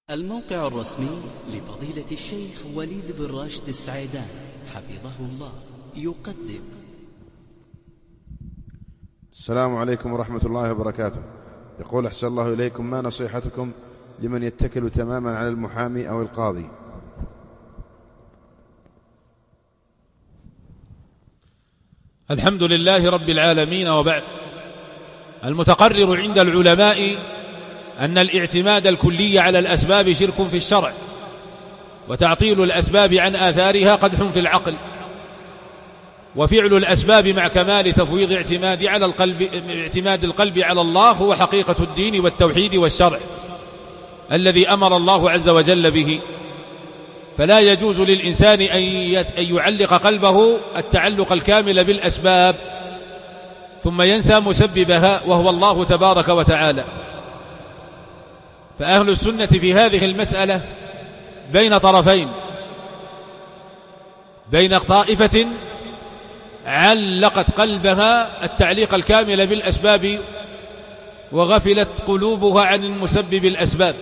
الموقع الرسمي لفضيلة الشيخ وليد بن راشد السعيدان حفظه الله يقدم. السلام عليكم ورحمة الله وبركاته. يقول أحسن الله إليكم، ما نصيحتكم لمن يتكل تماما على المحامي أو القاضي؟ الحمد لله رب العالمين، وبعد. المتقرر عند العلماء أن الاعتماد الكلي على الأسباب شرك في الشرع، وتعطيل الأسباب عن آثارها قدح في العقل، وفعل الأسباب مع كمال تفويض اعتماد القلب على الله هو حقيقة الدين والتوحيد والشرع الذي أمر الله عز وجل به. فلا يجوز للإنسان أن يعلق قلبه التعلق الكامل بالأسباب ثم ينسى مسببها وهو الله تبارك وتعالى. فأهل السنة في هذه المسألة بين طرفين، بين طائفة علقت قلبها التعليق الكامل بالأسباب وغفلت قلوبها عن المسبب الأسباب،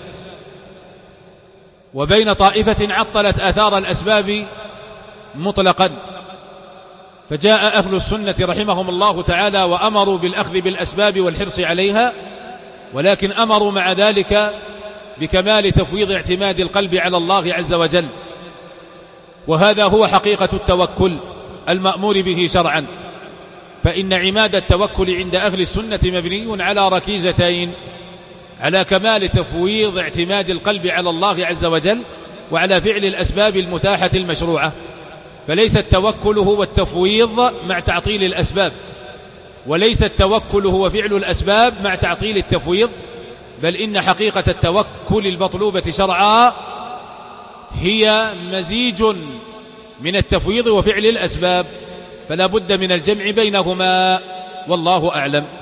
وبين طائفة عطلت آثار الأسباب مطلقا. فجاء أهل السنة رحمهم الله تعالى وأمروا بالأخذ بالأسباب والحرص عليها، ولكن أمروا مع ذلك بكمال تفويض اعتماد القلب على الله عز وجل، وهذا هو حقيقة التوكل المأمور به شرعا. فإن عماد التوكل عند أهل السنة مبني على ركيزتين: على كمال تفويض اعتماد القلب على الله عز وجل، وعلى فعل الأسباب المتاحة المشروعة. فليس التوكل هو التفويض مع تعطيل الأسباب، وليس التوكل هو فعل الأسباب مع تعطيل التفويض، بل إن حقيقة التوكل المطلوبة شرعا هي مزيج من التفويض وفعل الأسباب، فلا بد من الجمع بينهما، والله أعلم.